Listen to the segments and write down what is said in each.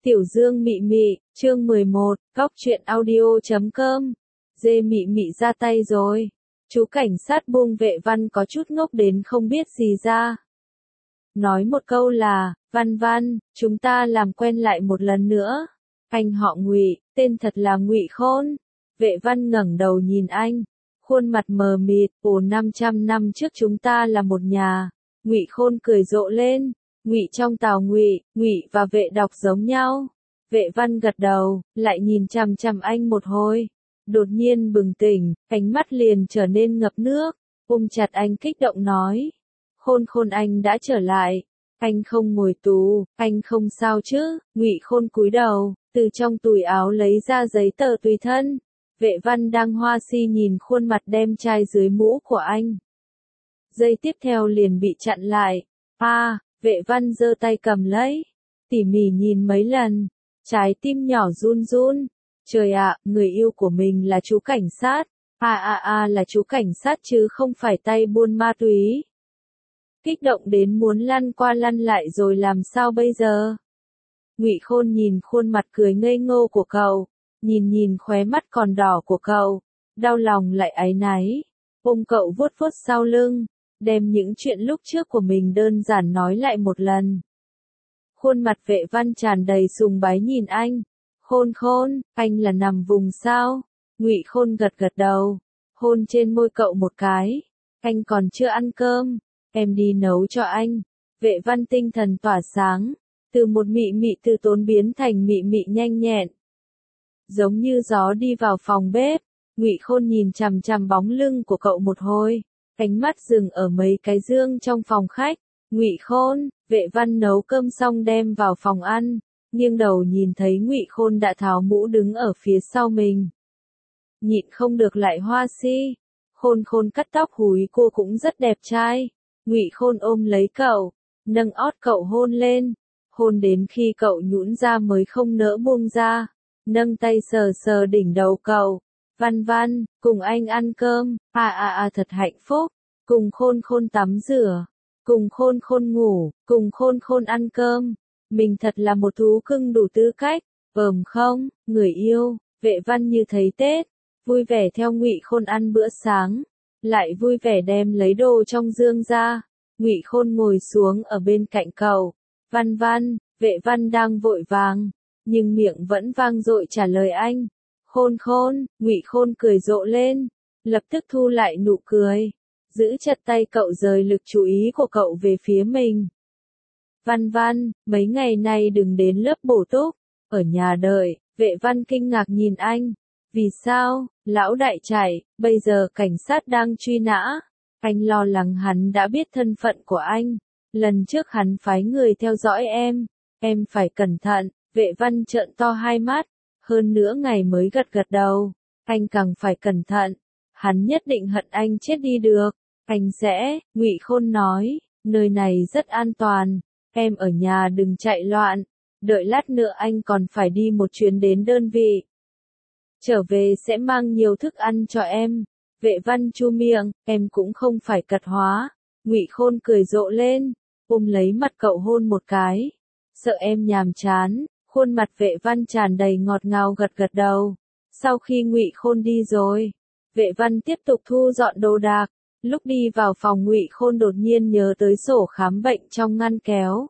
Tiểu Dương Mị Mị, chương 11, Góc truyện audio.com. Dê Mị Mị ra tay rồi. Chú cảnh sát buông Vệ Văn có chút ngốc đến không biết gì ra. Nói một câu là, Văn Văn, chúng ta làm quen lại một lần nữa. Anh họ Ngụy, tên thật là Ngụy Khôn. Vệ Văn ngẩng đầu nhìn anh, khuôn mặt mờ mịt, 500 năm trước chúng ta là một nhà. Ngụy Khôn cười rộ lên. Ngụy trong Tào Ngụy, Ngụy và Vệ đọc giống nhau. Vệ Văn gật đầu, lại nhìn chằm chằm anh một hồi. Đột nhiên bừng tỉnh, ánh mắt liền trở nên ngập nước, ôm chặt anh kích động nói. Khôn Khôn anh đã trở lại. Anh không ngồi tù, anh không sao chứ? Ngụy Khôn cúi đầu, từ trong túi áo lấy ra giấy tờ tùy thân. Vệ Văn đang hoa si nhìn khuôn mặt đem chai dưới mũ của anh. Giây tiếp theo liền bị chặn lại. Vệ Văn giơ tay cầm lấy, tỉ mỉ nhìn mấy lần, trái tim nhỏ run run. Trời ạ, người yêu của mình là chú cảnh sát. Là chú cảnh sát chứ không phải tay buôn ma túy. Kích động đến muốn lăn qua lăn lại rồi làm sao bây giờ? Ngụy Khôn nhìn khuôn mặt cười ngây ngô của cậu, nhìn khóe mắt còn đỏ của cậu, đau lòng lại áy náy, ôm cậu vuốt vuốt sau lưng, đem những chuyện lúc trước của mình đơn giản nói lại một lần. Khuôn mặt Vệ Văn tràn đầy sùng bái nhìn anh. Khôn Khôn, anh là nằm vùng sao? Ngụy Khôn gật gật đầu, hôn trên môi cậu một cái. Anh còn chưa ăn cơm, em đi nấu cho anh. Vệ Văn tinh thần tỏa sáng, từ một mị mị từ tốn biến thành mị mị nhanh nhẹn. Giống như gió đi vào phòng bếp, Ngụy Khôn nhìn chằm chằm bóng lưng của cậu một hồi. Ánh mắt dừng ở mấy cái dương trong phòng khách. Ngụy Khôn, Vệ Văn nấu cơm xong đem vào phòng ăn, nghiêng đầu nhìn thấy Ngụy Khôn đã tháo mũ đứng ở phía sau mình. Nhịn không được lại hoa si. Khôn Khôn cắt tóc húi cô cũng rất đẹp trai. Ngụy Khôn ôm lấy cậu, nâng ót cậu hôn lên, hôn đến khi cậu nhũn ra mới không nỡ buông ra, nâng tay sờ sờ đỉnh đầu cậu. Văn Văn, cùng anh ăn cơm. Thật hạnh phúc. Cùng Khôn Khôn tắm rửa, cùng Khôn Khôn ngủ, cùng Khôn Khôn ăn cơm. Mình thật là một thú cưng đủ tư cách, không, người yêu? Vệ Văn như thấy Tết, vui vẻ theo Ngụy Khôn ăn bữa sáng, lại vui vẻ đem lấy đồ trong dương ra. Ngụy Khôn ngồi xuống ở bên cạnh cậu. Văn Văn, Vệ Văn đang vội vàng, nhưng miệng vẫn vang dội trả lời anh. Khôn Khôn, Ngụy Khôn cười rộ lên, lập tức thu lại nụ cười, giữ chặt tay cậu rời lực chú ý của cậu về phía mình. Văn Văn, mấy ngày nay đừng đến lớp bổ túc, ở nhà đợi. Vệ Văn kinh ngạc nhìn anh. Vì sao? Lão đại chạy, bây giờ cảnh sát đang truy nã. Anh lo lắng hắn đã biết thân phận của anh. Lần trước hắn phái người theo dõi em phải cẩn thận. Vệ Văn trợn to hai mắt, hơn nữa ngày mới gật gật đầu. Anh càng phải cẩn thận, hắn nhất định hận anh chết đi được. Anh sẽ, Ngụy Khôn nói, nơi này rất an toàn, em ở nhà đừng chạy loạn, đợi lát nữa anh còn phải đi một chuyến đến đơn vị. Trở về sẽ mang nhiều thức ăn cho em. Vệ Văn chu miệng, em cũng không phải cật hóa. Ngụy Khôn cười rộ lên, ôm lấy mặt cậu hôn một cái. Sợ em nhàm chán. Khuôn mặt Vệ Văn tràn đầy ngọt ngào gật gật đầu. Sau khi Ngụy Khôn đi rồi, Vệ Văn tiếp tục thu dọn đồ đạc. Lúc đi vào phòng Ngụy Khôn đột nhiên nhớ tới sổ khám bệnh trong ngăn kéo.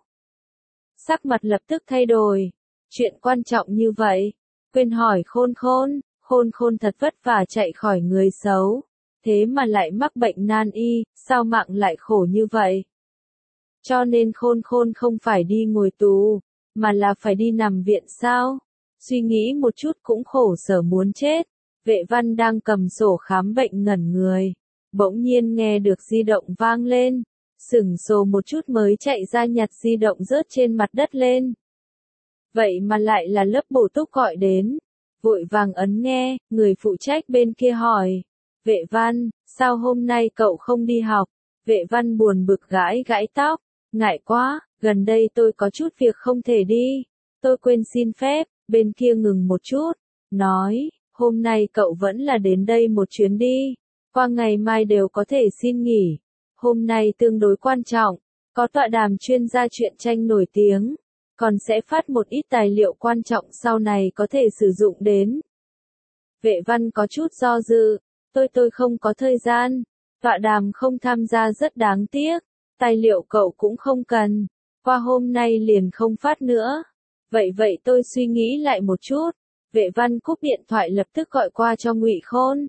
Sắc mặt lập tức thay đổi. Chuyện quan trọng như vậy. Quên hỏi Khôn Khôn. Khôn Khôn thật vất vả chạy khỏi người xấu. Thế mà lại mắc bệnh nan y, sao mạng lại khổ như vậy? Cho nên Khôn Khôn không phải đi ngồi tù, mà là phải đi nằm viện sao? Suy nghĩ một chút cũng khổ sở muốn chết. Vệ Văn đang cầm sổ khám bệnh ngẩn người. Bỗng nhiên nghe được di động vang lên. Sửng sờ một chút mới chạy ra nhặt di động rớt trên mặt đất lên. Vậy mà lại là lớp bổ túc gọi đến. Vội vàng ấn nghe, người phụ trách bên kia hỏi. Vệ Văn, sao hôm nay cậu không đi học? Vệ Văn buồn bực gãi gãi tóc. Ngại quá, gần đây tôi có chút việc không thể đi. Tôi quên xin phép. Bên kia ngừng một chút, nói, hôm nay cậu vẫn là đến đây một chuyến đi. Qua ngày mai đều có thể xin nghỉ. Hôm nay tương đối quan trọng, có tọa đàm chuyên gia truyện tranh nổi tiếng. còn sẽ phát một ít tài liệu quan trọng sau này có thể sử dụng đến. Vệ Văn có chút do dự, tôi không có thời gian, tọa đàm không tham gia rất đáng tiếc, tài liệu cậu cũng không cần, qua hôm nay liền không phát nữa. Vậy tôi suy nghĩ lại một chút. Vệ Văn cúp điện thoại lập tức gọi qua cho Ngụy Khôn.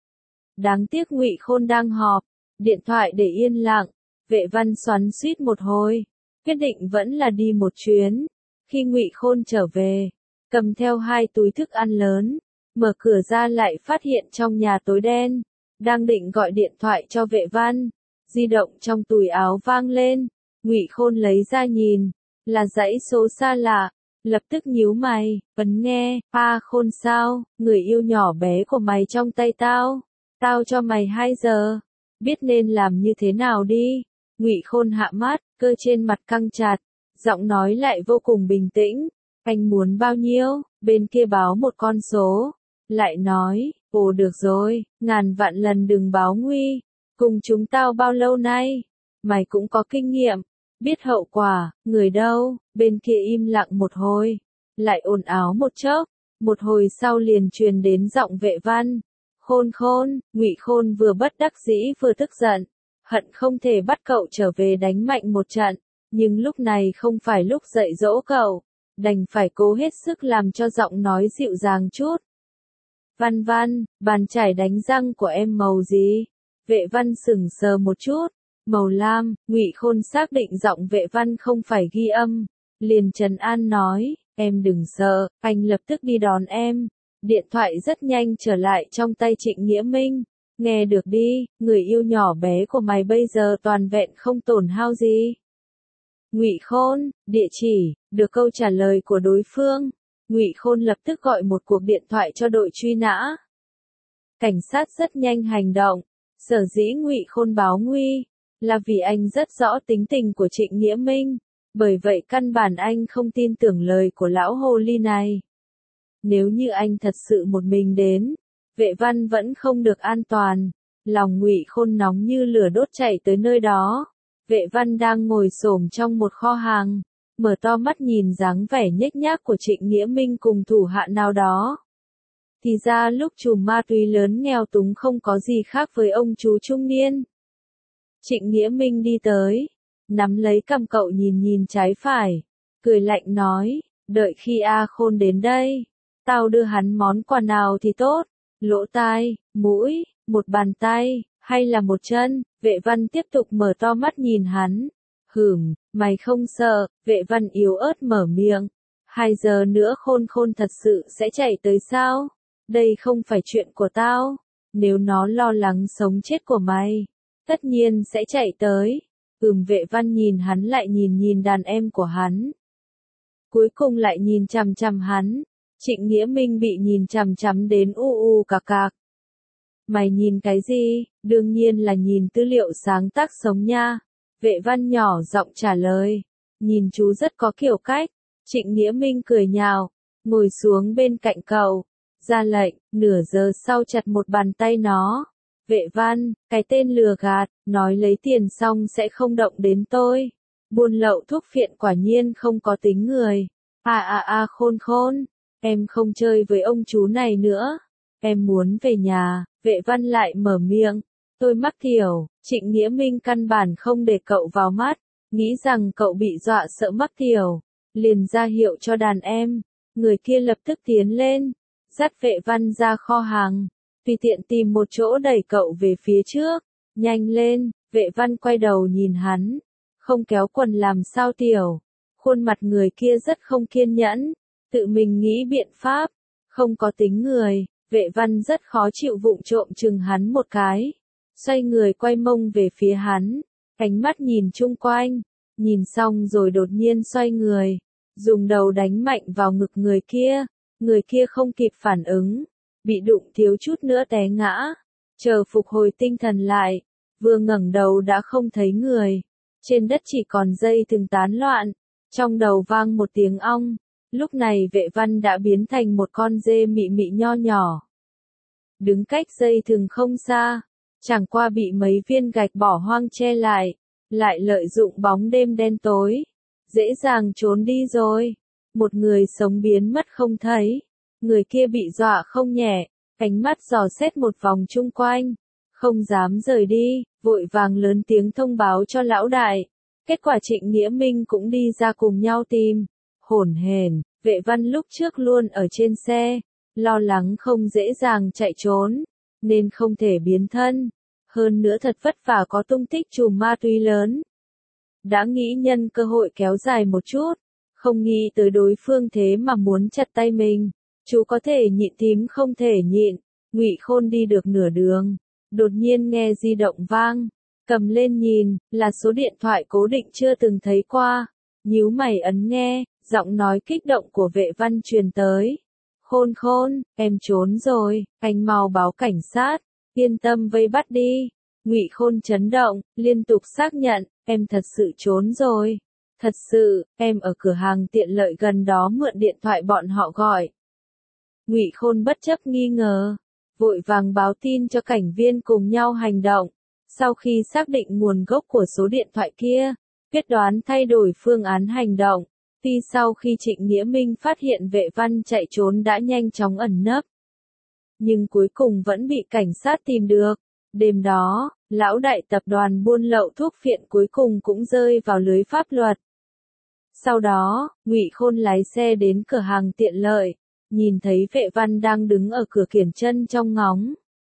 Đáng tiếc Ngụy Khôn đang họp, điện thoại để yên lặng, Vệ Văn xoắn xuýt một hồi, quyết định vẫn là đi một chuyến. Khi Ngụy Khôn trở về, cầm theo 2 túi thức ăn lớn, mở cửa ra lại phát hiện trong nhà tối đen, đang định gọi điện thoại cho Vệ Văn, di động trong túi áo vang lên, Ngụy Khôn lấy ra nhìn, là dãy số xa lạ, lập tức nhíu mày, ấn nghe, Khôn sao, người yêu nhỏ bé của mày trong tay tao cho mày 2 giờ, biết nên làm như thế nào đi. Ngụy Khôn hạ mắt, cơ trên mặt căng chặt, giọng nói lại vô cùng bình tĩnh, anh muốn bao nhiêu, bên kia báo một con số, lại nói, ồ được rồi, ngàn vạn lần đừng báo nguy, cùng chúng tao bao lâu nay, mày cũng có kinh nghiệm, biết hậu quả, người đâu, bên kia im lặng một hồi, lại ồn ào một chốc, một hồi sau liền truyền đến giọng Vệ Văn, Khôn, Ngụy Khôn vừa bất đắc dĩ vừa tức giận, hận không thể bắt cậu trở về đánh mạnh một trận, nhưng lúc này không phải lúc dạy dỗ cậu, đành phải cố hết sức làm cho giọng nói dịu dàng chút. Văn, bàn chải đánh răng của em màu gì? Vệ Văn sững sờ một chút, màu lam. Ngụy Khôn xác định giọng Vệ Văn không phải ghi âm, liền trấn an nói, em đừng sợ, anh lập tức đi đón em. Điện thoại rất nhanh trở lại trong tay Trịnh Nghĩa Minh, nghe được đi, người yêu nhỏ bé của mày bây giờ toàn vẹn không tổn hao gì. Ngụy Khôn, địa chỉ, được câu trả lời của đối phương, Ngụy Khôn lập tức gọi một cuộc điện thoại cho đội truy nã. Cảnh sát rất nhanh hành động, sở dĩ Ngụy Khôn báo nguy, là vì anh rất rõ tính tình của Trịnh Nghĩa Minh, bởi vậy căn bản anh không tin tưởng lời của lão hồ ly này. Nếu như anh thật sự một mình đến, Vệ Văn vẫn không được an toàn, lòng Ngụy Khôn nóng như lửa đốt chạy tới nơi đó. Vệ Văn đang ngồi xổm trong một kho hàng, mở to mắt nhìn dáng vẻ nhếch nhác của Trịnh Nghĩa Minh cùng thủ hạ nào đó. Thì ra lúc trùm ma túy lớn nghèo túng không có gì khác với ông chú trung niên. Trịnh Nghĩa Minh đi tới, nắm lấy cằm cậu nhìn trái phải, cười lạnh nói, đợi khi Khôn đến đây, tao đưa hắn món quà nào thì tốt, lỗ tai, mũi, một bàn tay, hay là một chân. Vệ Văn tiếp tục mở to mắt nhìn hắn. Mày không sợ, Vệ Văn yếu ớt mở miệng. 2 giờ nữa Khôn thật sự sẽ chạy tới sao? Đây không phải chuyện của tao. Nếu nó lo lắng sống chết của mày, tất nhiên sẽ chạy tới. Vệ Văn nhìn hắn lại nhìn đàn em của hắn. Cuối cùng lại nhìn chằm chằm hắn. Trịnh Nghĩa Minh bị nhìn chằm chằm đến u cạc. Mày nhìn cái gì? Đương nhiên là nhìn tư liệu sáng tác sống nha. Vệ Văn nhỏ giọng trả lời. Nhìn chú rất có kiểu cách. Trịnh Nghĩa Minh cười nhạo, ngồi xuống bên cạnh cậu, ra lệnh, nửa giờ sau chặt một bàn tay nó. Vệ Văn, cái tên lừa gạt, nói lấy tiền xong sẽ không động đến tôi. Buôn lậu thuốc phiện quả nhiên không có tính người. Khôn, em không chơi với ông chú này nữa. Em muốn về nhà. Vệ Văn lại mở miệng. Tôi mắc tiểu. Trịnh Nghĩa Minh căn bản không để cậu vào mắt, nghĩ rằng cậu bị dọa sợ mắc tiểu, liền ra hiệu cho đàn em. Người kia lập tức tiến lên, dắt Vệ Văn ra kho hàng, tùy tiện tìm một chỗ đẩy cậu về phía trước. Nhanh lên. Vệ Văn quay đầu nhìn hắn, không kéo quần làm sao tiểu. Khuôn mặt người kia rất không kiên nhẫn, tự mình nghĩ biện pháp, không có tính người. Vệ Văn rất khó chịu vụng trộm chừng hắn một cái, xoay người quay mông về phía hắn, ánh mắt nhìn chung quanh, nhìn xong rồi đột nhiên xoay người, dùng đầu đánh mạnh vào ngực người kia không kịp phản ứng, bị đụng thiếu chút nữa té ngã, chờ phục hồi tinh thần lại, vừa ngẩng đầu đã không thấy người, trên đất chỉ còn dây thừng tán loạn, trong đầu vang một tiếng ong. Lúc này Vệ Văn đã biến thành một con dê mị nho nhỏ. Đứng cách dây thừng không xa, chẳng qua bị mấy viên gạch bỏ hoang che lại lợi dụng bóng đêm đen tối. dễ dàng trốn đi rồi. Một người sống biến mất không thấy. Người kia bị dọa không nhẹ, ánh mắt dò xét một vòng chung quanh, không dám rời đi, vội vàng lớn tiếng thông báo cho lão đại. Kết quả Trịnh Nghĩa Minh cũng đi ra cùng nhau tìm. Hổn hển, Vệ Văn lúc trước luôn ở trên xe, lo lắng không dễ dàng chạy trốn, nên không thể biến thân. Hơn nữa thật vất vả có tung tích chùm ma túy lớn. Đã nghĩ nhân cơ hội kéo dài một chút, không nghĩ tới đối phương thế mà muốn chặt tay mình. Chú có thể nhịn thím không thể nhịn. Ngụy Khôn đi được nửa đường, đột nhiên nghe di động vang, cầm lên nhìn, là số điện thoại cố định chưa từng thấy qua. Nhíu mày ấn nghe, giọng nói kích động của Vệ Văn truyền tới. Khôn Khôn, em trốn rồi, anh mau báo cảnh sát, yên tâm vây bắt đi. Ngụy Khôn chấn động, liên tục xác nhận, em thật sự trốn rồi. Thật sự, em ở cửa hàng tiện lợi gần đó mượn điện thoại bọn họ gọi. Ngụy Khôn bất chấp nghi ngờ, vội vàng báo tin cho cảnh viên cùng nhau hành động. Sau khi xác định nguồn gốc của số điện thoại kia, quyết đoán thay đổi phương án hành động. Tuy sau khi Trịnh Nghĩa Minh phát hiện Vệ Văn chạy trốn đã nhanh chóng ẩn nấp, nhưng cuối cùng vẫn bị cảnh sát tìm được. Đêm đó, lão đại tập đoàn buôn lậu thuốc phiện cuối cùng cũng rơi vào lưới pháp luật. Sau đó, Ngụy Khôn lái xe đến cửa hàng tiện lợi, nhìn thấy Vệ Văn đang đứng ở cửa kiểng chân trong ngóng.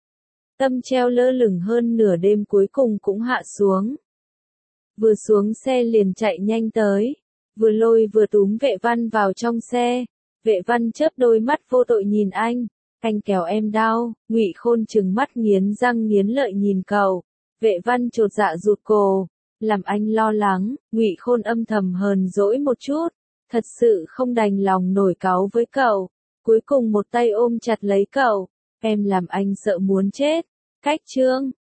Tâm treo lơ lửng hơn nửa đêm cuối cùng cũng hạ xuống. Vừa xuống xe liền chạy nhanh tới, vừa lôi vừa túm Vệ Văn vào trong xe. Vệ Văn chớp đôi mắt vô tội nhìn anh kéo em đau. Ngụy Khôn trừng mắt nghiến răng nghiến lợi nhìn cậu. Vệ Văn chột dạ rụt cổ, làm anh lo lắng. Ngụy Khôn âm thầm hờn dỗi một chút, thật sự không đành lòng nổi cáu với cậu. Cuối cùng một tay ôm chặt lấy cậu, em làm anh sợ muốn chết. Cách chương